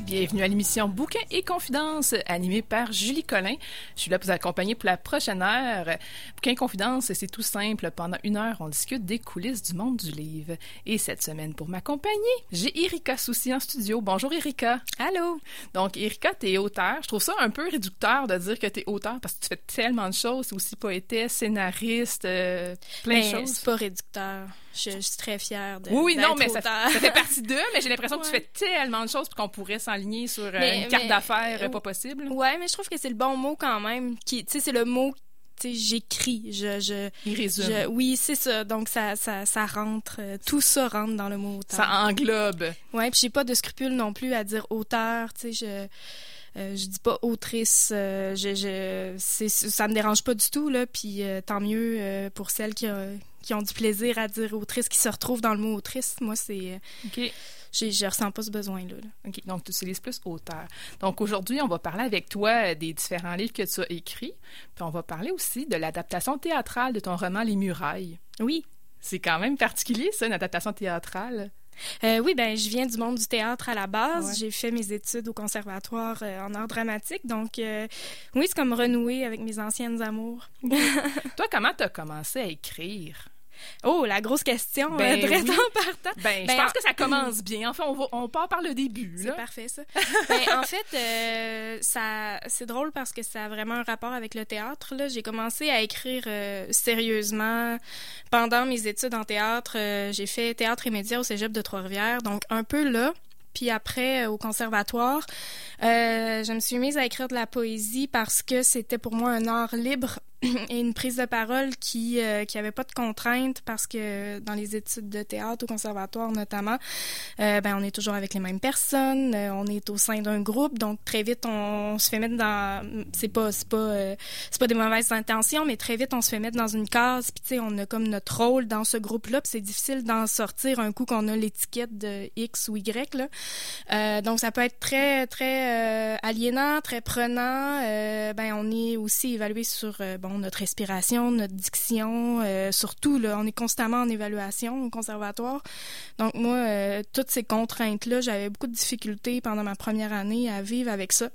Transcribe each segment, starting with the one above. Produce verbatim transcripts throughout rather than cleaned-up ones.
Bienvenue à l'émission Bouquins et Confidences, animée par Julie Collin. Je suis là pour vous accompagner pour la prochaine heure. Bouquins et Confidences, c'est tout simple. Pendant une heure, on discute des coulisses du monde du livre. Et cette semaine, pour m'accompagner, j'ai Erika Soucy en studio. Bonjour Erika. Allô. Donc Erika, t'es auteure. Je trouve ça un peu réducteur de dire que t'es auteure parce que tu fais tellement de choses. C'est aussi poétesse, scénariste, euh, plein ben, de choses. C'est pas réducteur. Je, je suis très fière de Oui, d'être non, mais ça, auteure. ça fait partie d'eux, mais j'ai l'impression ouais. que tu fais tellement de choses puis qu'on pourrait s'enligner sur euh, mais, une carte mais, d'affaires euh, pas possible. Ouais, mais je trouve que c'est le bon mot quand même. Qui, tu sais, c'est le mot, tu sais, j'écris. Je, je, Il résume. Je, oui, c'est ça. Donc, ça, ça, ça rentre. Euh, tout ça rentre dans le mot auteur. Ça englobe. Ouais, puis j'ai pas de scrupule non plus à dire auteur. Tu sais, je... Euh, je dis pas autrice, euh, je, je, c'est, ça me dérange pas du tout, là, puis euh, tant mieux euh, pour celles qui, euh, qui ont du plaisir à dire autrice, qui se retrouvent dans le mot autrice. Moi, c'est... OK. Je, je ressens pas ce besoin-là. Là. OK, donc tu utilises plus auteur. Donc aujourd'hui, on va parler avec toi des différents livres que tu as écrits, puis on va parler aussi de l'adaptation théâtrale de ton roman Les Murailles. Oui. C'est quand même particulier, ça, une adaptation théâtrale. Euh, oui, ben je viens du monde du théâtre à la base. Ouais. J'ai fait mes études au conservatoire euh, en art dramatique. Donc, euh, oui, c'est comme renouer avec mes anciennes amours. Toi, comment tu as commencé à écrire? Oh, la grosse question, ben, euh, très oui. en partant. Ben, ben, je pense que ça commence bien. Enfin, on, va, on part par le début. C'est là. parfait, ça. ben, en fait, euh, ça, c'est drôle parce que ça a vraiment un rapport avec le théâtre. Là. J'ai commencé à écrire euh, sérieusement pendant mes études en théâtre. Euh, j'ai fait théâtre et médias au cégep de Trois-Rivières, donc un peu là. Puis après, au conservatoire, euh, je me suis mise à écrire de la poésie parce que c'était pour moi un art libre et une prise de parole qui euh, qui avait pas de contraintes parce que dans les études de théâtre au conservatoire notamment, euh, ben on est toujours avec les mêmes personnes, euh, on est au sein d'un groupe, donc très vite on, on se fait mettre dans c'est pas c'est pas euh, c'est pas des mauvaises intentions, mais très vite on se fait mettre dans une case, puis tu sais on a comme notre rôle dans ce groupe-là, puis c'est difficile d'en sortir un coup qu'on a l'étiquette de X ou Y là. Euh, donc ça peut être très très euh, aliénant, très prenant. Euh, ben on est aussi évalué sur euh, bon notre respiration, notre diction, euh, surtout là, on est constamment en évaluation au conservatoire. Donc moi, euh, toutes ces contraintes-là, j'avais beaucoup de difficultés pendant ma première année à vivre avec ça.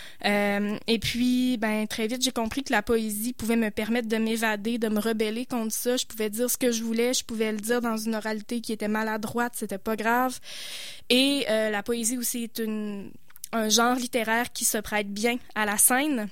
Euh, et puis, ben très vite, j'ai compris que la poésie pouvait me permettre de m'évader, de me rebeller contre ça. Je pouvais dire ce que je voulais, je pouvais le dire dans une oralité qui était maladroite, c'était pas grave. Et euh, la poésie aussi est une, un genre littéraire qui se prête bien à la scène.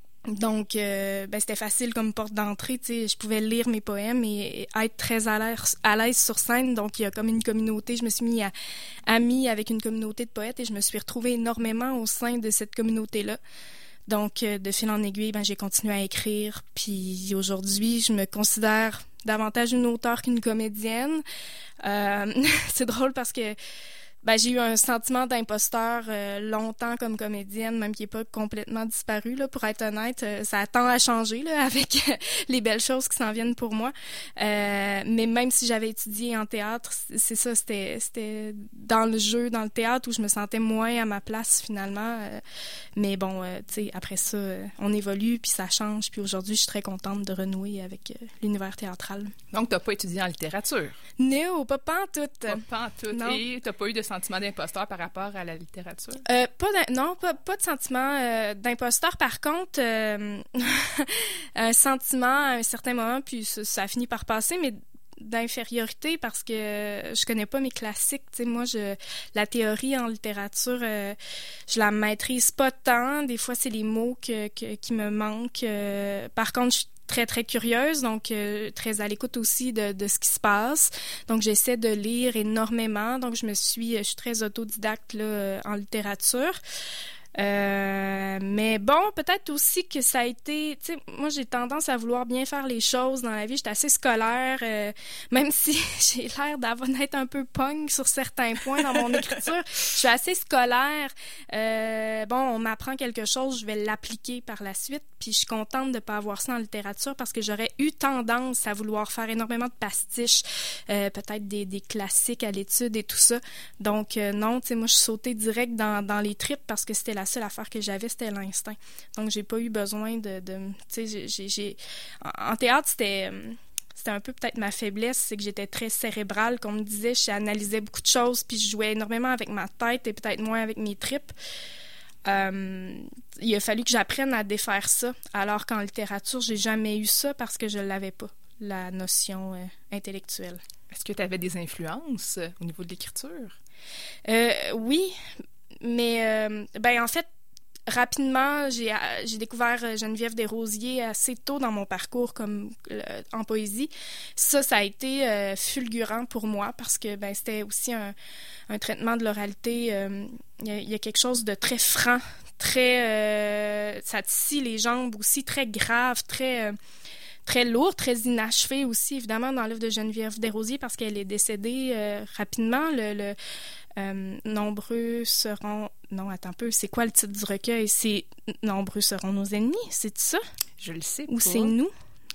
Donc, euh, ben, c'était facile comme porte d'entrée, tu sais, je pouvais lire mes poèmes et, et être très à l'aise, à l'aise sur scène. Donc, il y a comme une communauté, je me suis mis à, amie avec une communauté de poètes et je me suis retrouvée énormément au sein de cette communauté-là. Donc, euh, de fil en aiguille, ben, j'ai continué à écrire. Puis aujourd'hui, je me considère davantage une auteure qu'une comédienne. Euh, c'est drôle parce que ben, j'ai eu un sentiment d'imposteur euh, longtemps comme comédienne, même qui n'est pas complètement disparu, là, pour être honnête. Euh, ça tend à changer là, avec les belles choses qui s'en viennent pour moi. Euh, mais même si j'avais étudié en théâtre, c'est ça, c'était, c'était dans le jeu, dans le théâtre, où je me sentais moins à ma place finalement. Euh, mais bon, euh, tu sais, après ça, euh, on évolue, puis ça change. Puis aujourd'hui, je suis très contente de renouer avec euh, l'univers théâtral. Donc, tu n'as pas étudié en littérature? Non, pas pantoute. Pas pantoute. Non. Et tu n'as pas eu de sentiment d'imposteur par rapport à la littérature? Euh, pas non, pas, pas de sentiment euh, d'imposteur. Par contre, euh, un sentiment à un certain moment, puis ça, ça a fini par passer, mais d'infériorité parce que je connais pas mes classiques. Tu sais, moi, je la théorie en littérature, euh, je la maîtrise pas tant. Des fois, c'est les mots que, que, qui me manquent. Euh, par contre, je suis très, très curieuse, donc euh, très à l'écoute aussi de, de ce qui se passe. Donc, j'essaie de lire énormément. Donc, je me suis, je suis très autodidacte là, en littérature. Euh, mais bon, peut-être aussi que ça a été... Tu sais, moi, j'ai tendance à vouloir bien faire les choses dans la vie. J'étais assez scolaire, euh, même si j'ai l'air d'avoir d'être un peu punk sur certains points dans mon écriture. Je suis assez scolaire. Euh, bon, on m'apprend quelque chose, je vais l'appliquer par la suite. Puis je suis contente de ne pas avoir ça en littérature parce que j'aurais eu tendance à vouloir faire énormément de pastiches, euh, peut-être des, des classiques à l'étude et tout ça. Donc euh, non, tu sais, moi, je suis sautée direct dans, dans les tripes parce que c'était la seule affaire que j'avais, c'était l'instinct. Donc, j'ai pas eu besoin de... de tu sais, j'ai, j'ai... En, en théâtre, c'était... c'était un peu peut-être ma faiblesse, c'est que j'étais très cérébrale, qu'on me disait, j'analysais beaucoup de choses, puis je jouais énormément avec ma tête et peut-être moins avec mes tripes. Euh, il a fallu que j'apprenne à défaire ça, alors qu'en littérature, j'ai jamais eu ça parce que je l'avais pas, la notion euh, intellectuelle. Est-ce que tu avais des influences au niveau de l'écriture? Euh, oui, mais euh, ben en fait, rapidement, j'ai, j'ai découvert Geneviève Desrosiers assez tôt dans mon parcours comme euh, en poésie. Ça, ça a été euh, fulgurant pour moi parce que ben c'était aussi un, un traitement de l'oralité. Euh, il y, y a quelque chose de très franc, très euh, ça titille les jambes aussi, très grave, très euh, très lourd, très inachevé aussi, évidemment, dans l'œuvre de Geneviève Desrosiers parce qu'elle est décédée euh, rapidement. Le, le euh, nombreux seront... Non, attends un peu, c'est quoi le titre du recueil? C'est « Nombreux seront nos ennemis », c'est ça? Je le sais pas. Ou c'est « nous ».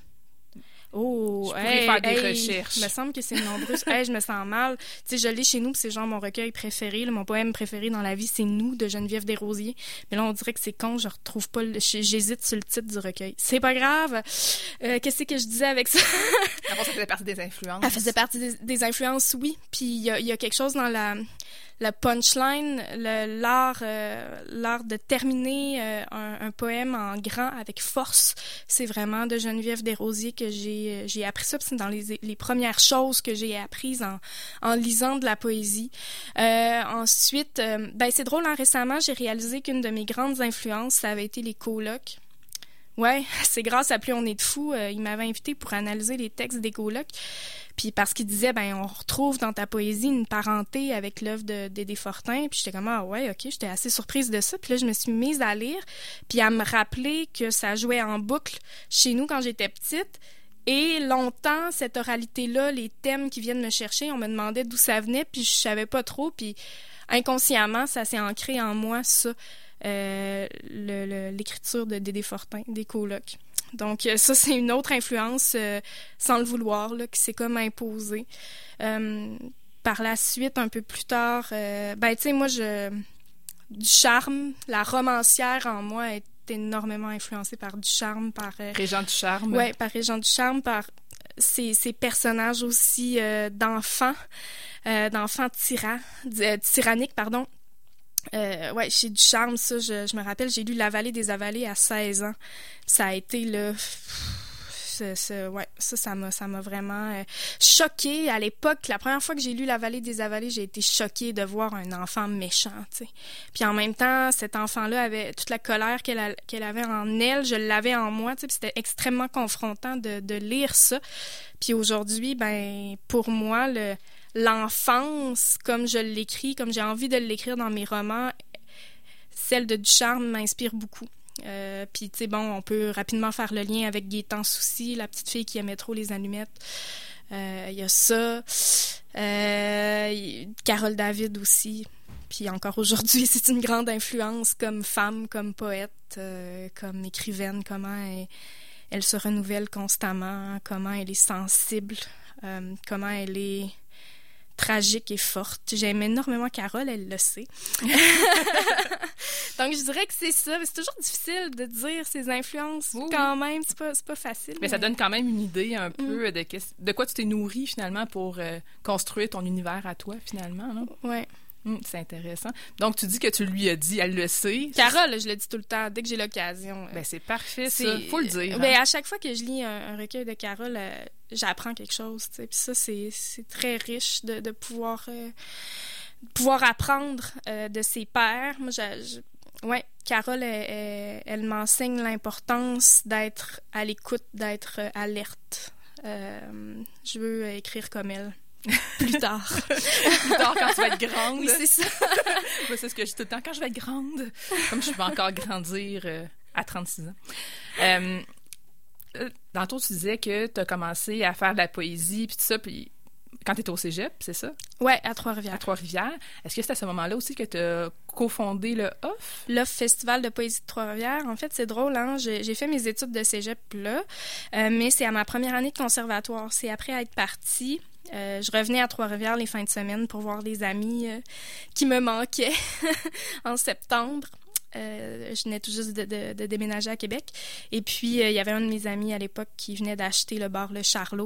Oh, je pourrais hey, faire des hey, recherches. Il me semble que c'est nombreux. Hey, je me sens mal. Tu sais, je l'ai chez nous, puis c'est genre mon recueil préféré, là, mon poème préféré dans la vie, c'est Nous de Geneviève Desrosiers. Mais là, on dirait que c'est con, je retrouve pas. Le... J'hésite sur le titre du recueil. C'est pas grave. Euh, qu'est-ce que je disais avec ça? Avant, ça faisait partie des influences. Ça faisait partie des, des influences, oui. Puis il y a, y a quelque chose dans la. Le punchline, le, l'art, euh, l'art de terminer euh, un, un poème en grand avec force, c'est vraiment de Geneviève Desrosiers que j'ai, j'ai appris ça. Puis c'est dans les, les premières choses que j'ai apprises en, en lisant de la poésie. Euh, ensuite, euh, ben c'est drôle, hein, récemment, j'ai réalisé qu'une de mes grandes influences, ça avait été les colocs. Ouais, c'est grâce à Plus on est de fous. Euh, il m'avait invité pour analyser les textes des colocs. Puis parce qu'il disait, ben on retrouve dans ta poésie une parenté avec l'œuvre de Dédé Fortin. Puis j'étais comme, ah ouais, ok, j'étais assez surprise de ça. Puis là, je me suis mise à lire, puis à me rappeler que ça jouait en boucle chez nous quand j'étais petite. Et longtemps, cette oralité-là, les thèmes qui viennent me chercher, on me demandait d'où ça venait, puis je savais pas trop. Puis inconsciemment, ça s'est ancré en moi, ça, euh, le, le, l'écriture de Dédé Fortin, des colocs. Donc ça, c'est une autre influence, euh, sans le vouloir, là, qui s'est comme imposée. Euh, par la suite, un peu plus tard, euh, ben tu sais, moi, je Ducharme, la romancière en moi est énormément influencée par Ducharme, par... Euh, Régent Ducharme. Oui, par Régent Ducharme, par ces, ces personnages aussi euh, d'enfants, euh, d'enfants tyrans, euh, tyranniques, pardon. Euh, ouais, chez Ducharme, ça, je, je me rappelle, j'ai lu La Vallée des Avalées à seize ans. Ça a été le... Ce, ce, ouais, ça, ça m'a, ça m'a vraiment euh, choquée à l'époque. La première fois que j'ai lu La Vallée des Avalées, j'ai été choquée de voir un enfant méchant, tu sais. Puis en même temps, cet enfant-là avait toute la colère qu'elle, a, qu'elle avait en elle, je l'avais en moi, tu sais. Puis c'était extrêmement confrontant de, de lire ça. Puis aujourd'hui, ben, pour moi, le... l'enfance, comme je l'écris, comme j'ai envie de l'écrire dans mes romans, celle de Ducharme m'inspire beaucoup. Euh, puis, tu sais, bon, on peut rapidement faire le lien avec Gaétan Soucy, la petite fille qui aimait trop les allumettes. Il euh, y a ça. Euh, Carole David aussi. Puis encore aujourd'hui, c'est une grande influence comme femme, comme poète, euh, comme écrivaine, comment elle, elle se renouvelle constamment, comment elle est sensible, euh, comment elle est... tragique et forte. J'aime énormément Carole, elle le sait. Donc, je dirais que c'est ça. Mais c'est toujours difficile de dire ses influences. Oui, quand même, c'est pas, c'est pas facile. Mais, mais ça donne quand même une idée un peu mm. de, de quoi tu t'es nourri, finalement, pour euh, construire ton univers à toi, finalement. Non? Ouais. Hum, c'est intéressant. Donc, tu dis que tu lui as dit, elle le sait. Carole, je le dis tout le temps, dès que j'ai l'occasion. Ben, c'est parfait, c'est... ça. Faut le dire. Ben, hein? à chaque fois que je lis un, un recueil de Carole, euh, j'apprends quelque chose, tu sais. Puis ça, c'est, c'est très riche de, de pouvoir, euh, pouvoir apprendre euh, de ses pairs. Moi, je... je... Ouais, Carole, elle, elle, elle m'enseigne l'importance d'être à l'écoute, d'être alerte. Euh, je veux écrire comme elle. Plus tard. Plus tard, quand tu vas être grande. Oui, c'est ça. Moi, c'est ce que je dis tout le temps. Quand je vais être grande, comme je vais encore grandir euh, à trente-six ans. Euh, tantôt, tu disais que tu as commencé à faire de la poésie, puis tout ça, puis quand tu étais au cégep, c'est ça? Oui, à Trois-Rivières. À Trois-Rivières. Est-ce que c'est à ce moment-là aussi que tu as cofondé le O F? L'O F Festival de poésie de Trois-Rivières. En fait, c'est drôle, hein? J'ai, j'ai fait mes études de cégep là, euh, mais c'est à ma première année de conservatoire. C'est après être partie. Euh, je revenais à Trois-Rivières les fins de semaine pour voir des amis euh, qui me manquaient en septembre. Euh, je venais tout juste de, de, de déménager à Québec. Et puis, euh, il y avait un de mes amis à l'époque qui venait d'acheter le bar Le Charlot.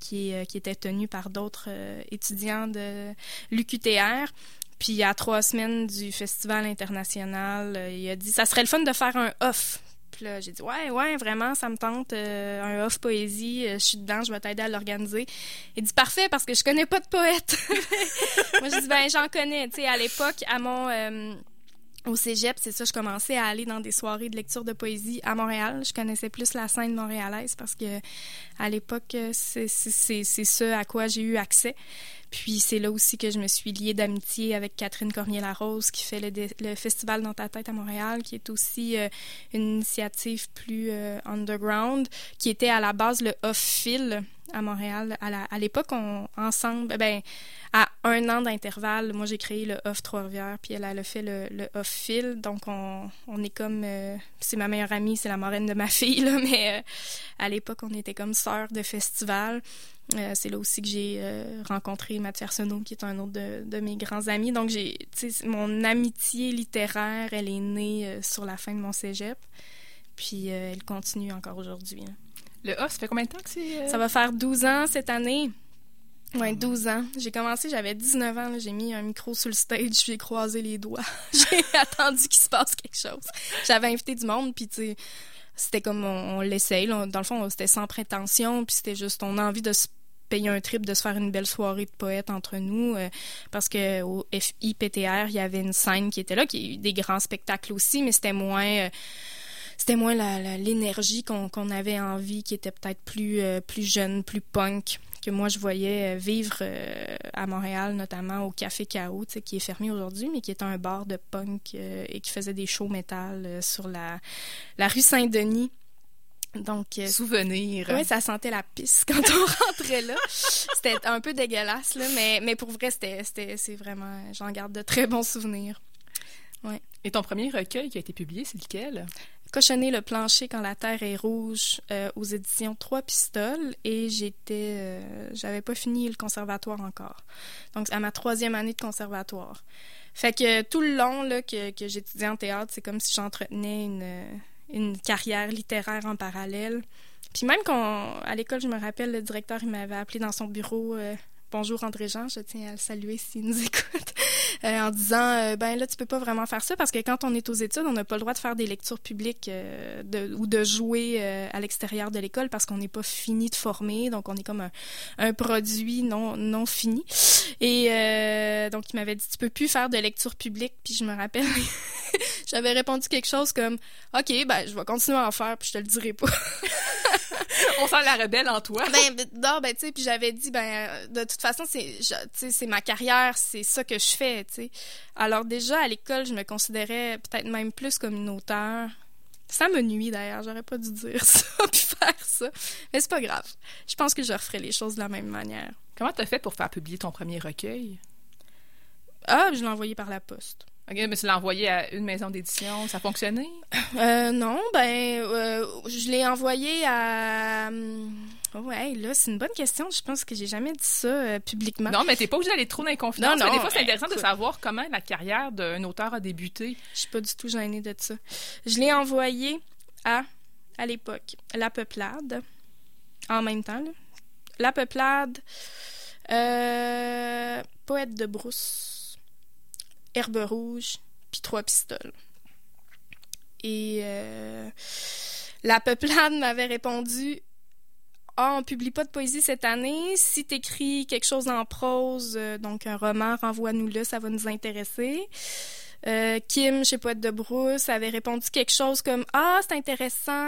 qui, est, qui était tenu par d'autres euh, étudiants de l'U Q T R. Puis à trois semaines du festival international, euh, il a dit « ça serait le fun de faire un off ». Puis là, j'ai dit « ouais, ouais, vraiment, ça me tente, euh, un off poésie, euh, je suis dedans, je vais t'aider à l'organiser ». Il dit « parfait, parce que je connais pas de poète ». Moi, je dis « ben, j'en connais ». Tu sais, à l'époque, à mon... Euh, au cégep, c'est ça, je commençais à aller dans des soirées de lecture de poésie à Montréal. Je connaissais plus la scène montréalaise parce que à l'époque, c'est, c'est, c'est ce à quoi j'ai eu accès. Puis c'est là aussi que je me suis liée d'amitié avec Catherine Cormier-Larose qui fait le, le Festival dans ta tête à Montréal, qui est aussi euh, une initiative plus euh, underground, qui était à la base le Off-Fil à Montréal. À, la, à l'époque, on, ensemble, ben, à un an d'intervalle, moi j'ai créé le Off Trois-Rivières, puis elle, elle a fait le, le Off-Fil. Donc on, on est comme, euh, c'est ma meilleure amie, c'est la marraine de ma fille, là, mais euh, à l'époque, on était comme sœurs de festival. Euh, c'est là aussi que j'ai euh, rencontré Mathieu Arsenault, qui est un autre de, de mes grands amis. Donc, j'ai, mon amitié littéraire, elle est née euh, sur la fin de mon cégep. Puis, euh, elle continue encore aujourd'hui. Là. Le off, ça fait combien de temps que c'est? Euh... Ça va faire douze ans cette année. Oui, douze ans. J'ai commencé, j'avais dix-neuf ans. Là, j'ai mis un micro sur le stage, j'ai croisé les doigts. J'ai attendu qu'il se passe quelque chose. J'avais invité du monde, puis tu sais... C'était comme on, on l'essaye. Là. Dans le fond, c'était sans prétention, puis c'était juste, on a envie de se payer un trip, de se faire une belle soirée de poètes entre nous, euh, parce que au F I P T R, il y avait une scène qui était là, qui a eu des grands spectacles aussi, mais c'était moins... Euh, c'était moins la, la, l'énergie qu'on, qu'on avait envie, qui était peut-être plus, euh, plus jeune, plus punk, que moi je voyais vivre euh, à Montréal, notamment au Café Chaos, qui est fermé aujourd'hui, mais qui est un bar de punk euh, et qui faisait des shows métal euh, sur la, la rue Saint-Denis. Donc, euh, souvenir. Oui, ça sentait la pisse quand on rentrait là. C'était un peu dégueulasse, là, mais, mais pour vrai, c'était, c'était, c'est vraiment... J'en garde de très bons souvenirs. Ouais. Et ton premier recueil qui a été publié, c'est lequel? Cochonner le plancher quand la terre est rouge euh, aux éditions Trois Pistoles, et j'étais euh, j'avais pas fini le conservatoire encore. Donc à ma troisième année de conservatoire. Fait que tout le long là que, que j'étudiais en théâtre, c'est comme si j'entretenais une, une carrière littéraire en parallèle. Puis même quand à l'école, je me rappelle, le directeur il m'avait appelé dans son bureau. Euh, Bonjour André-Jean, je tiens à le saluer s'il nous écoute, euh, en disant euh, ben là tu peux pas vraiment faire ça parce que quand on est aux études, on n'a pas le droit de faire des lectures publiques euh, de, ou de jouer euh, à l'extérieur de l'école parce qu'on n'est pas fini de former, donc on est comme un, un produit non non fini. Et euh, donc il m'avait dit tu peux plus faire de lecture publique, puis je me rappelle j'avais répondu quelque chose comme OK, ben je vais continuer à en faire puis je te le dirai pas. On sent la rebelle en toi. Ben, non, ben, tu sais, puis j'avais dit, ben, de toute façon, c'est, tu sais, c'est ma carrière, c'est ça que je fais, tu sais. Alors, déjà, à l'école, je me considérais peut-être même plus comme une auteure. Ça me nuit, d'ailleurs, j'aurais pas dû dire ça, puis faire ça. Mais c'est pas grave. Je pense que je referais les choses de la même manière. Comment t'as fait pour faire publier ton premier recueil? Ah, je l'ai envoyé par la poste. OK, mais tu l'as envoyé à une maison d'édition, ça a fonctionné? Euh, non, ben, euh, je l'ai envoyé à... Ouais, là, c'est une bonne question. Je pense que j'ai jamais dit ça euh, publiquement. Non, mais t'es pas obligé d'aller trop dans les confidences. Non, non. Mais des fois, c'est ben, intéressant écoute, de savoir comment la carrière d'un auteur a débuté. Je suis pas du tout gênée de ça. Je l'ai envoyé à, à l'époque, La Peuplade, en même temps, là. La Peuplade, euh, Poète de brousse, Herbe rouge, puis Trois Pistoles. Et euh, La Peuplade m'avait répondu « Ah, on publie pas de poésie cette année. Si t'écris quelque chose en prose, euh, donc un roman, renvoie-nous-le, ça va nous intéresser. Euh, » Kim, chez Poète de brousse, avait répondu quelque chose comme « Ah, c'est intéressant. »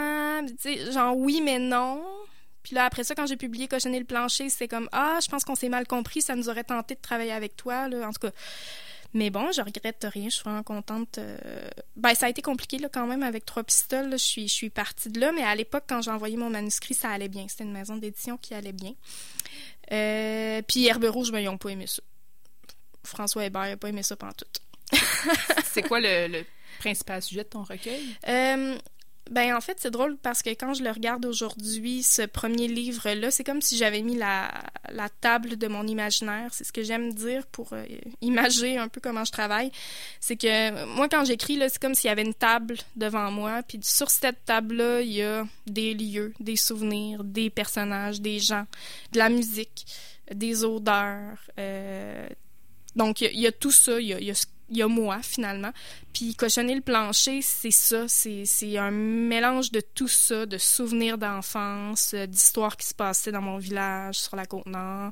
Tu sais, genre « Oui, mais non. » Puis là, après ça, quand j'ai publié Cochonner le plancher, c'est comme « Ah, je pense qu'on s'est mal compris, ça nous aurait tenté de travailler avec toi. » là. En tout cas... Mais bon, je regrette rien, je suis vraiment contente. Euh... Ben, ça a été compliqué là, quand même avec Trois Pistoles. Là. Je suis, je suis partie de là, mais à l'époque, quand j'ai envoyé mon manuscrit, ça allait bien. C'était une maison d'édition qui allait bien. Euh... Puis Herbe rouge, ben, ils n'ont pas aimé ça. François Hébert n'a pas aimé ça pantoute. C'est quoi le, le principal sujet de ton recueil? Euh... Ben en fait, c'est drôle parce que quand je le regarde aujourd'hui, ce premier livre-là, c'est comme si j'avais mis la, la table de mon imaginaire. C'est ce que j'aime dire pour euh, imager un peu comment je travaille. C'est que moi, quand j'écris, là, c'est comme s'il y avait une table devant moi, puis sur cette table-là, il y a des lieux, des souvenirs, des personnages, des gens, de la musique, des odeurs. Euh... Donc, il y, y a tout ça, il y a, y a ce il y a moi, finalement. Puis cochonner le plancher, c'est ça. C'est, c'est un mélange de tout ça, de souvenirs d'enfance, euh, d'histoires qui se passaient dans mon village, sur la Côte-Nord.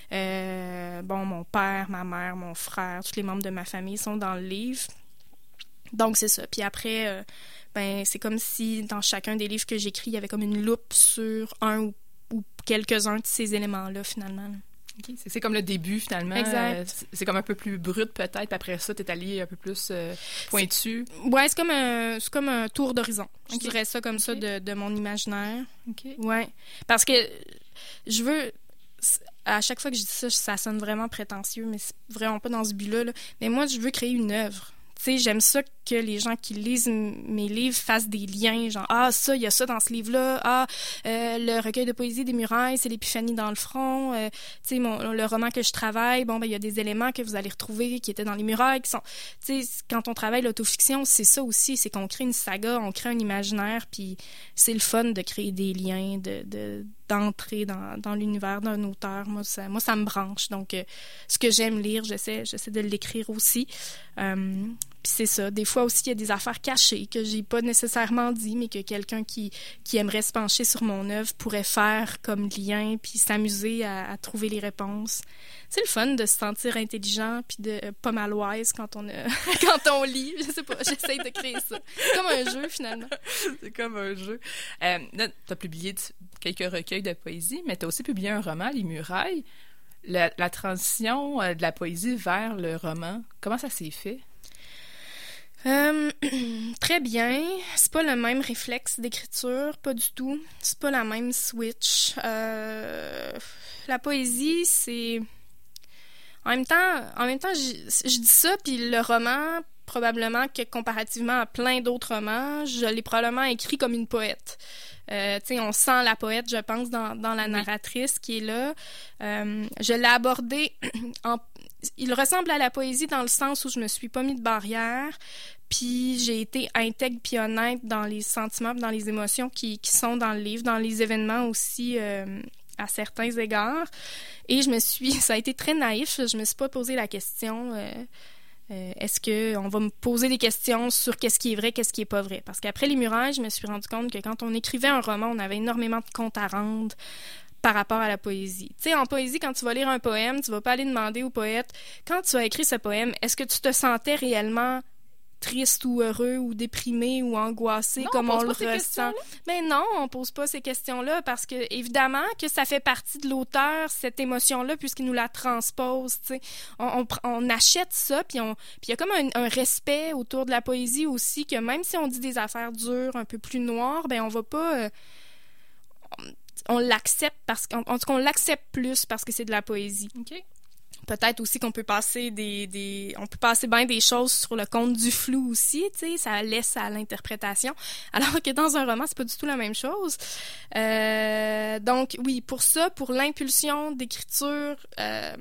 Euh, bon, mon père, ma mère, mon frère, tous les membres de ma famille sont dans le livre. Donc, c'est ça. Puis après, euh, ben, c'est comme si dans chacun des livres que j'écris, il y avait comme une loupe sur un ou, ou quelques-uns de ces éléments-là, finalement, là. Okay. C'est, c'est comme le début, finalement. Exact. Euh, c'est, c'est comme un peu plus brut, peut-être. Puis après ça, t'es allé un peu plus euh, pointu. C'est, ouais, c'est comme, un, c'est comme un tour d'horizon. Okay. Je dirais ça comme okay. ça de, de mon imaginaire. OK. Ouais. Parce que je veux... À chaque fois que je dis ça, ça sonne vraiment prétentieux, mais c'est vraiment pas dans ce but-là. Là. Mais moi, je veux créer une œuvre. Tu sais, j'aime ça que les gens qui lisent m- mes livres fassent des liens, genre « Ah, ça, il y a ça dans ce livre-là. Ah, euh, le recueil de poésie des murailles, c'est l'épiphanie dans le front. Euh, tu sais, mon, le roman que je travaille, bon, ben, il y a des éléments que vous allez retrouver qui étaient dans les murailles, qui sont... Tu sais, quand on travaille l'autofiction, c'est ça aussi, c'est qu'on crée une saga, on crée un imaginaire, puis c'est le fun de créer des liens, de... de d'entrer dans, dans l'univers d'un auteur. Moi, ça, moi, ça me branche. Donc, euh, ce que j'aime lire, j'essaie, j'essaie de l'écrire aussi. Euh, puis c'est ça. Des fois aussi, il y a des affaires cachées que j'ai pas nécessairement dit, mais que quelqu'un qui, qui aimerait se pencher sur mon œuvre pourrait faire comme lien, puis s'amuser à, à trouver les réponses. C'est le fun de se sentir intelligent puis de euh, pas mal wise quand on, a, quand on lit. Je sais pas, j'essaie de créer ça. C'est comme un jeu, finalement. C'est comme un jeu. Euh, là, t'as publié quelques recueils de poésie, mais t'as aussi publié un roman, Les Murailles. La, la transition euh, de la poésie vers le roman, comment ça s'est fait? Euh, très bien. C'est pas le même réflexe d'écriture, pas du tout. C'est pas la même switch. Euh, la poésie, c'est... En même temps, en même temps, je, je dis ça, puis le roman, probablement que comparativement à plein d'autres romans, je l'ai probablement écrit comme une poète. Euh, tu sais, on sent la poète, je pense, dans, dans la narratrice qui est là. Euh, je l'ai abordé en... Il ressemble à la poésie dans le sens où je me suis pas mis de barrière, puis j'ai été intègre puis honnête dans les sentiments, dans les émotions qui, qui sont dans le livre, dans les événements aussi... Euh, à certains égards. Et je me suis... Ça a été très naïf. Je me suis pas posé la question... Euh, euh, est-ce qu'on va me poser des questions sur qu'est-ce qui est vrai, qu'est-ce qui est pas vrai? Parce qu'après Les Murailles, je me suis rendu compte que quand on écrivait un roman, on avait énormément de comptes à rendre par rapport à la poésie. Tu sais, en poésie, quand tu vas lire un poème, tu vas pas aller demander au poète, quand tu as écrit ce poème, est-ce que tu te sentais réellement triste ou heureux ou déprimé ou angoissé non, comme on, on le ressent. Mais non, on pose pas ces questions-là parce que évidemment que ça fait partie de l'auteur cette émotion-là puisqu'il nous la transpose, tu sais. On, on, on achète ça puis on puis il y a comme un, un respect autour de la poésie aussi que même si on dit des affaires dures, un peu plus noires, ben on va pas euh, on, on l'accepte parce qu'en en tout cas on l'accepte plus parce que c'est de la poésie. OK. Peut-être aussi qu'on peut passer des, des on peut passer bien des choses sur le compte du flou aussi, tu sais, ça laisse à l'interprétation. Alors que dans un roman, c'est pas du tout la même chose. Euh, donc oui, pour ça, pour l'impulsion d'écriture, euh,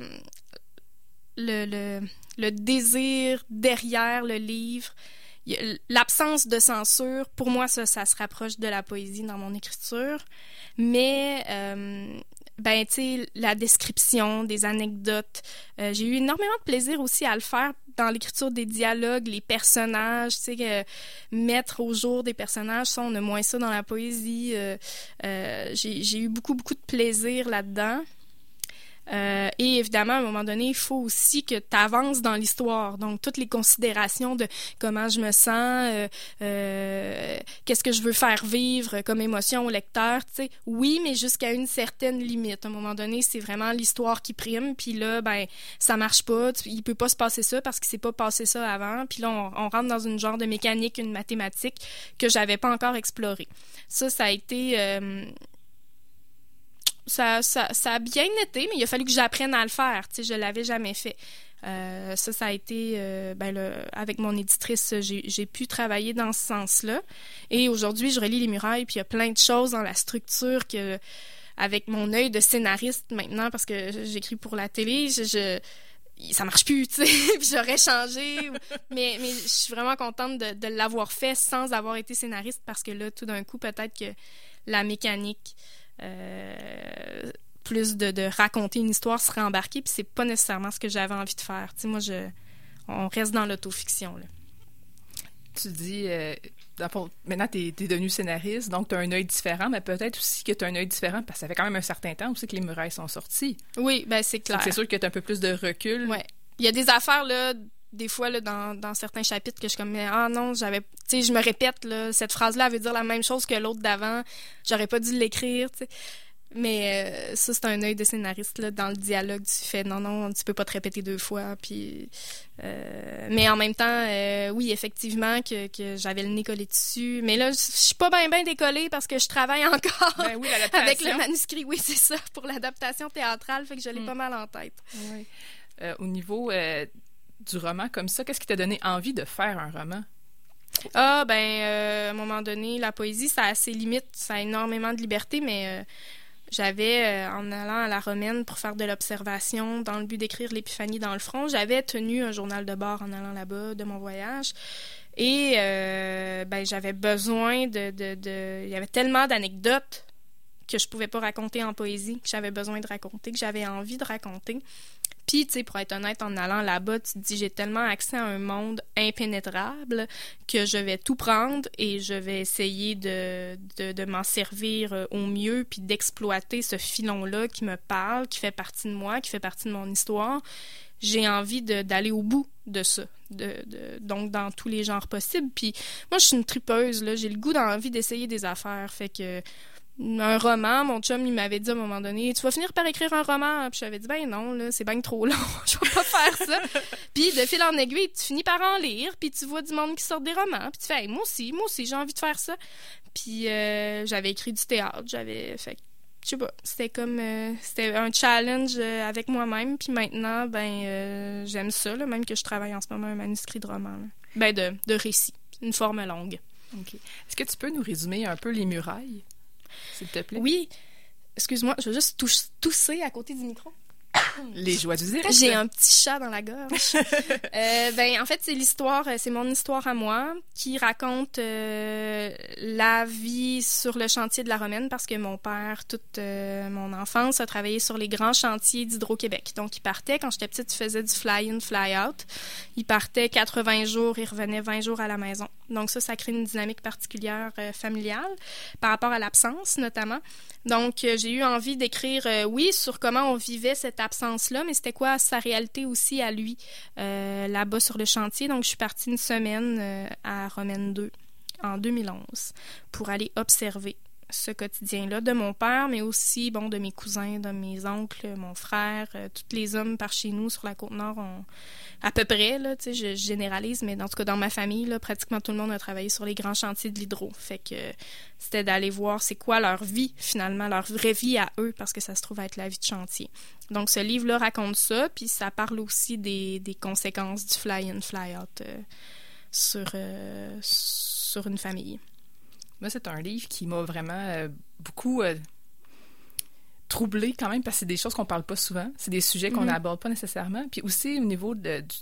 le, le, le désir derrière le livre, l'absence de censure, pour moi, ça, ça se rapproche de la poésie dans mon écriture. Mais euh, ben, tu sais, la description, des anecdotes. Euh, j'ai eu énormément de plaisir aussi à le faire dans l'écriture des dialogues, les personnages, tu sais, euh, mettre au jour des personnages, ça, on a moins ça dans la poésie. Euh, euh, j'ai, j'ai eu beaucoup, beaucoup de plaisir là-dedans. Euh, et évidemment, à un moment donné, il faut aussi que tu avances dans l'histoire. Donc, toutes les considérations de comment je me sens, euh, euh, qu'est-ce que je veux faire vivre comme émotion au lecteur, tu sais. Oui, mais jusqu'à une certaine limite. À un moment donné, c'est vraiment l'histoire qui prime. Puis là, ben, ça marche pas. Tu, il peut pas se passer ça parce qu'il s'est pas passé ça avant. Puis là, on, on rentre dans une genre de mécanique, une mathématique que j'avais pas encore explorée. Ça, ça a été... Euh, Ça, ça, ça a bien été, mais il a fallu que j'apprenne à le faire. Tu sais, je l'avais jamais fait. Euh, ça, ça a été, euh, ben, le, avec mon éditrice, j'ai, j'ai pu travailler dans ce sens-là. Et aujourd'hui, je relis Les Murailles, puis il y a plein de choses dans la structure que, avec mon œil de scénariste maintenant, parce que j'écris pour la télé, je, je ça marche plus, tu sais, puis j'aurais changé. mais, mais je suis vraiment contente de, de l'avoir fait sans avoir été scénariste, parce que là, tout d'un coup, peut-être que la mécanique, euh, plus de, de raconter une histoire serait embarquée, puis c'est pas nécessairement ce que j'avais envie de faire. Tu sais, moi, je, on reste dans l'autofiction, là. Tu dis, euh, dans le fond, maintenant, tu es devenu scénariste, donc tu as un œil différent, mais peut-être aussi que tu as un œil différent, parce que ça fait quand même un certain temps aussi que Les Murailles sont sorties. Oui, ben c'est clair. C'est sûr que tu as un peu plus de recul. Ouais. Il y a des affaires, là, des fois, là, dans, dans certains chapitres, que je suis comme, ah non, j'avais, tu sais, je me répète, là, cette phrase-là, elle veut dire la même chose que l'autre d'avant, j'aurais pas dû l'écrire, tu sais. Mais euh, ça, c'est un œil de scénariste, là, dans le dialogue, tu fais non, non, tu peux pas te répéter deux fois, puis... Euh, mais en même temps, euh, oui, effectivement, que, que j'avais le nez collé dessus, mais là, je suis pas bien bien décollée parce que je travaille encore ben oui, avec le manuscrit, oui, c'est ça, pour l'adaptation théâtrale, fait que je l'ai mm. pas mal en tête. Oui. Euh, au niveau euh, du roman comme ça, qu'est-ce qui t'a donné envie de faire un roman? Ah, ben, euh, à un moment donné, la poésie, ça a ses limites, ça a énormément de liberté, mais... Euh, J'avais, euh, en allant à la Romaine pour faire de l'observation dans le but d'écrire l'Épiphanie dans le front, j'avais tenu un journal de bord en allant là-bas de mon voyage. Et euh, ben, j'avais besoin de, de, de... Il y avait tellement d'anecdotes que je pouvais pas raconter en poésie, que j'avais besoin de raconter, que j'avais envie de raconter. Puis, tu sais, pour être honnête, en allant là-bas, tu te dis, j'ai tellement accès à un monde impénétrable que je vais tout prendre et je vais essayer de, de, de m'en servir au mieux puis d'exploiter ce filon-là qui me parle, qui fait partie de moi, qui fait partie de mon histoire. J'ai envie de, d'aller au bout de ça, de, de, donc dans tous les genres possibles. Puis moi, je suis une tripeuse, là, j'ai le goût d'envie d'essayer des affaires, fait que... Un roman, mon chum, il m'avait dit à un moment donné, tu vas finir par écrire un roman. Puis j'avais dit, ben non, là, c'est bien trop long, je vais pas faire ça. Puis de fil en aiguille, tu finis par en lire, puis tu vois du monde qui sort des romans, puis tu fais, hey, moi aussi, moi aussi, j'ai envie de faire ça. Puis euh, j'avais écrit du théâtre, j'avais fait, je sais pas, c'était comme, euh, c'était un challenge euh, avec moi-même. Puis maintenant, ben, euh, j'aime ça, là, même que je travaille en ce moment un manuscrit de roman, là. Ben, de, de récit, une forme longue. OK. Est-ce que tu peux nous résumer un peu Les Murailles? S'il te plaît. Oui. Excuse-moi, je vais juste touche, tousser à côté du micro. Les joies du direct. J'ai un petit chat dans la gorge. euh, ben, en fait, c'est l'histoire, c'est mon histoire à moi qui raconte euh, la vie sur le chantier de la Romaine parce que mon père, toute euh, mon enfance, a travaillé sur les grands chantiers d'Hydro-Québec. Donc, il partait, quand j'étais petite, il faisait du fly-in, fly-out. Il partait quatre-vingts jours, il revenait vingt jours à la maison. Donc ça, ça crée une dynamique particulière euh, familiale par rapport à l'absence, notamment. Donc, euh, j'ai eu envie d'écrire, euh, oui, sur comment on vivait cette absence-là, mais c'était quoi sa réalité aussi à lui, euh, là-bas sur le chantier. Donc, je suis partie une semaine euh, à Romaine deux, en deux mille onze, pour aller observer ce quotidien-là de mon père, mais aussi, bon, de mes cousins, de mes oncles, mon frère, euh, tous les hommes par chez nous sur la Côte-Nord ont... À peu près, là, tu sais, je, je généralise, mais en tout cas, dans ma famille, là, pratiquement tout le monde a travaillé sur les grands chantiers de l'hydro. Fait que euh, c'était d'aller voir c'est quoi leur vie, finalement, leur vraie vie à eux, parce que ça se trouve être la vie de chantier. Donc, ce livre-là raconte ça, puis ça parle aussi des, des conséquences du fly-in, fly-out euh, sur, euh, sur une famille. Moi, c'est un livre qui m'a vraiment euh, beaucoup... Euh... troublée quand même, parce que c'est des choses qu'on parle pas souvent. C'est des sujets qu'on n'aborde mm-hmm. pas nécessairement. Puis aussi, au niveau de, du,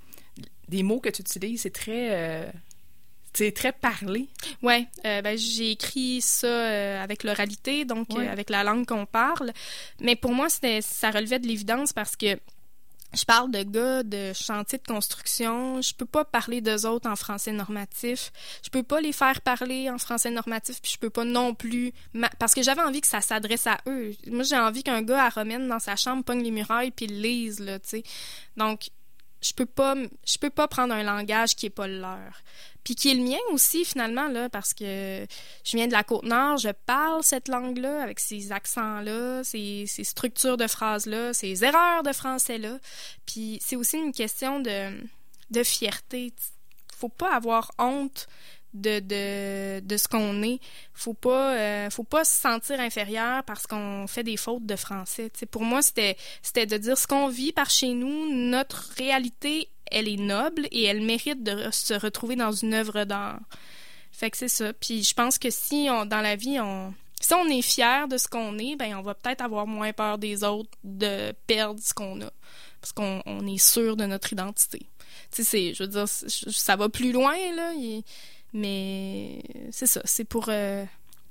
des mots que tu utilises, c'est très... Euh, c'est très parlé. Oui, euh, ben, j'ai écrit ça euh, avec l'oralité, donc ouais. euh, avec la langue qu'on parle. Mais pour moi, c'était, ça relevait de l'évidence parce que je parle de gars de chantier de construction. Je peux pas parler d'eux autres en français normatif. Je peux pas les faire parler en français normatif, puis je peux pas non plus... Ma... Parce que j'avais envie que ça s'adresse à eux. Moi, j'ai envie qu'un gars à Romaine, dans sa chambre, pogne les murailles puis le lise, là, tu sais. Donc, je peux pas, je peux pas prendre un langage qui est pas le leur. Puis qui est le mien aussi, finalement, là, parce que je viens de la Côte-Nord, je parle cette langue-là, avec ces accents-là, ces, ces structures de phrases-là, ces erreurs de français-là. Puis c'est aussi une question de, de fierté. Faut pas avoir honte de, de, de ce qu'on est. Faut pas, euh, faut pas se sentir inférieur parce qu'on fait des fautes de français. T'sais, pour moi, c'était, c'était de dire ce qu'on vit par chez nous, notre réalité, elle est noble et elle mérite de se retrouver dans une œuvre d'art. Fait que c'est ça. Puis je pense que si on, dans la vie, on, si on est fier de ce qu'on est, ben on va peut-être avoir moins peur des autres de perdre ce qu'on a. Parce qu'on on est sûr de notre identité. Tu sais, c'est, je veux dire, ça va plus loin, là, il, mais c'est ça, c'est pour... Euh,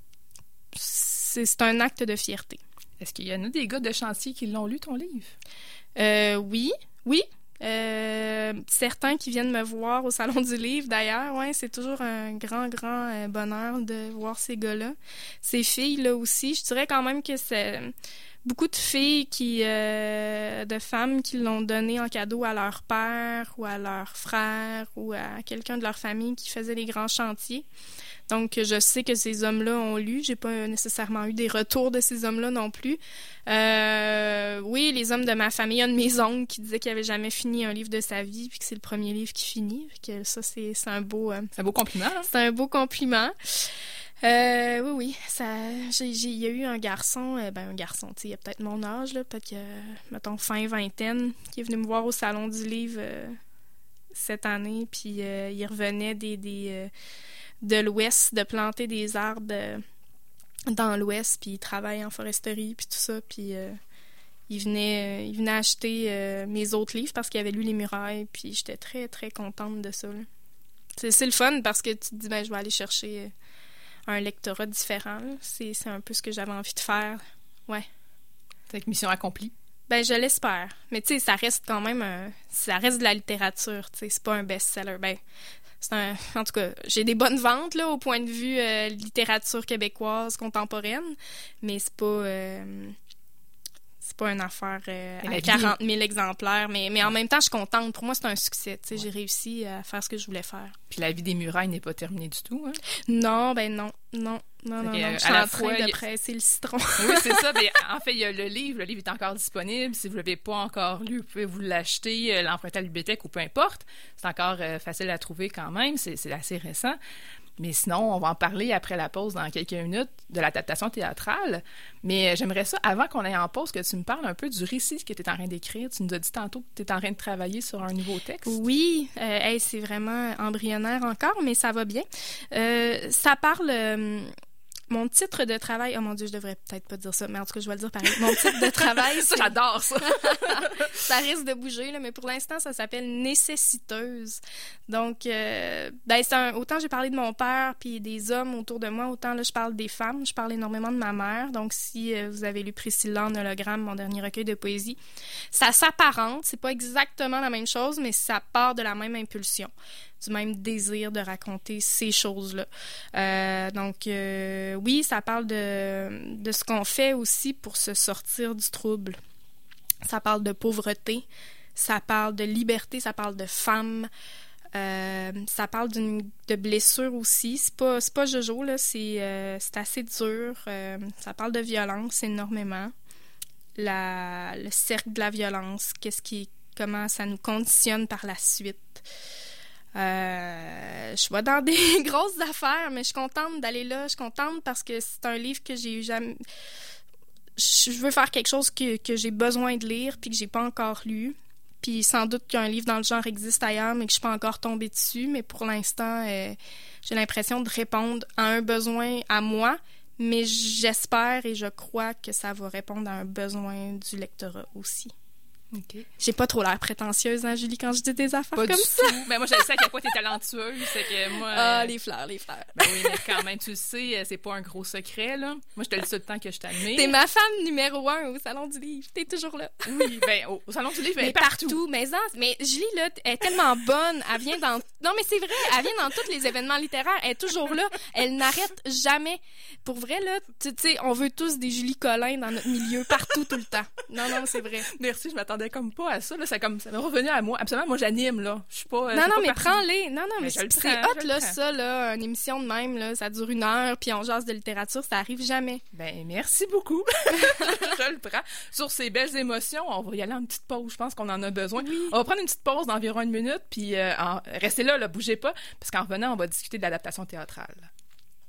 c'est, c'est un acte de fierté. Est-ce qu'il y en a des gars de chantier qui l'ont lu, ton livre? Euh, oui, oui. Euh, certains qui viennent me voir au Salon du Livre, d'ailleurs, ouais, c'est toujours un grand, grand euh, bonheur de voir ces gars-là. Ces filles-là aussi, je dirais quand même que c'est beaucoup de filles qui, euh, de femmes qui l'ont donné en cadeau à leur père ou à leur frère ou à quelqu'un de leur famille qui faisait les grands chantiers. Donc, je sais que ces hommes-là ont lu. J'ai pas nécessairement eu des retours de ces hommes-là non plus. Euh, oui, les hommes de ma famille, un de mes oncles qui disait qu'il avait jamais fini un livre de sa vie, puis que c'est le premier livre qui finit. Que ça, c'est, c'est un beau... Euh, c'est un beau compliment, hein? C'est un beau compliment. Euh, oui, oui. Ça, j'ai, j'ai, il y a eu un garçon, euh, ben un garçon, tu sais, il a peut-être mon âge, là, peut-être que, mettons, fin vingtaine, qui est venu me voir au Salon du Livre euh, cette année, puis euh, il revenait des... des euh, de l'Ouest, de planter des arbres euh, dans l'Ouest, puis il travaille en foresterie, puis tout ça, puis euh, il venait euh, il venait acheter euh, mes autres livres parce qu'il avait lu Les Murailles, puis j'étais très, très contente de ça, là. C'est, c'est le fun parce que tu te dis, ben, je vais aller chercher euh, un lectorat différent, là. C'est, c'est un peu ce que j'avais envie de faire, ouais. C'est mission accomplie. Ben, je l'espère. Mais tu sais, ça reste quand même un... ça reste de la littérature, tu sais, c'est pas un best-seller. Ben, c'est un... en tout cas, j'ai des bonnes ventes, là, au point de vue euh, littérature québécoise contemporaine, mais c'est pas... Euh... c'est pas une affaire euh, à quarante mille exemplaires, mais, mais en même temps, je suis contente. Pour moi, c'est un succès, tu sais, ouais. J'ai réussi à faire ce que je voulais faire. Puis la vie des murailles n'est pas terminée du tout, hein? Non, ben non, non. Non, non, non, euh, je suis en train de a... presser le citron. Oui, c'est ça. Mais en fait, il y a le livre. Le livre est encore disponible. Si vous ne l'avez pas encore lu, vous pouvez vous l'acheter, euh, l'emprunter à la bibliothèque ou peu importe. C'est encore euh, facile à trouver quand même. C'est, c'est assez récent. Mais sinon, on va en parler après la pause dans quelques minutes de l'adaptation théâtrale. Mais j'aimerais ça, avant qu'on aille en pause, que tu me parles un peu du récit que tu es en train d'écrire. Tu nous as dit tantôt que tu es en train de travailler sur un nouveau texte. Oui, euh, hey, c'est vraiment embryonnaire encore, mais ça va bien. Euh, ça parle... Euh, Mon titre de travail... Oh mon Dieu, je devrais peut-être pas dire ça, mais en tout cas, je vais le dire pareil. Mon titre de travail... ça, j'adore ça! Ça risque de bouger, là, mais pour l'instant, ça s'appelle « Nécessiteuse ». Donc, euh, ben, c'est un... autant j'ai parlé de mon père puis des hommes autour de moi, autant là, je parle des femmes. Je parle énormément de ma mère. Donc, si euh, vous avez lu Priscilla en hologramme, mon dernier recueil de poésie, ça s'apparente. C'est pas exactement la même chose, mais ça part de la même impulsion, du même désir de raconter ces choses-là. Euh, donc, euh, oui, ça parle de, de ce qu'on fait aussi pour se sortir du trouble. Ça parle de pauvreté, ça parle de liberté, ça parle de femmes, euh, ça parle d'une, de blessures aussi. C'est pas, c'est pas jojo, là, c'est, euh, c'est assez dur. Euh, ça parle de violence énormément. La, le cercle de la violence, qu'est-ce qui, comment ça nous conditionne par la suite. Euh, je suis dans des grosses affaires, mais je suis contente d'aller là. Je suis contente parce que c'est un livre que j'ai jamais... Je veux faire quelque chose que, que j'ai besoin de lire puis que j'ai pas encore lu. Puis sans doute qu'un livre dans le genre existe ailleurs, mais que je suis pas encore tombée dessus. Mais pour l'instant, euh, j'ai l'impression de répondre à un besoin à moi, mais j'espère et je crois que ça va répondre à un besoin du lectorat aussi. Okay. J'ai pas trop l'air prétentieuse, hein, Julie, quand je dis des affaires pas comme du ça. Tout. Ben moi, je sais à quel point t'es talentueuse. C'est que moi. Ah, euh... les fleurs, les fleurs. Ben oui, mais quand même, tu le sais, c'est pas un gros secret, là. Moi, je te le dis tout le temps que je t'admire. T'es ma fan numéro un au Salon du Livre. T'es toujours là. Oui, ben au, au Salon du Livre, elle mais est partout. partout. Mais, mais Julie, là, elle est tellement bonne. Elle vient dans... Non, mais c'est vrai, elle vient dans tous les événements littéraires. Elle est toujours là. Elle n'arrête jamais. Pour vrai, là, tu sais, on veut tous des Julie Collin dans notre milieu, partout, tout le temps. Non, non, c'est vrai. Merci, je m'attendais m'attendais comme pas à ça. Là, c'est comme, ça m'est revenu à moi. Absolument, moi, j'anime, là. Je suis pas. Non, je non, pas mais partie... prends-les. Non, non, mais, mais c'est prends, hot, là, ça, là, une émission de même, là. Ça dure une heure, puis on jase de littérature, ça arrive jamais. Ben, merci beaucoup. Je le prends. Sur ces belles émotions, on va y aller en petite pause. Je pense qu'on en a besoin. Oui. On va prendre une petite pause d'environ une minute, puis euh, en... restez là, là, bougez pas, parce qu'en revenant, on va discuter de l'adaptation théâtrale.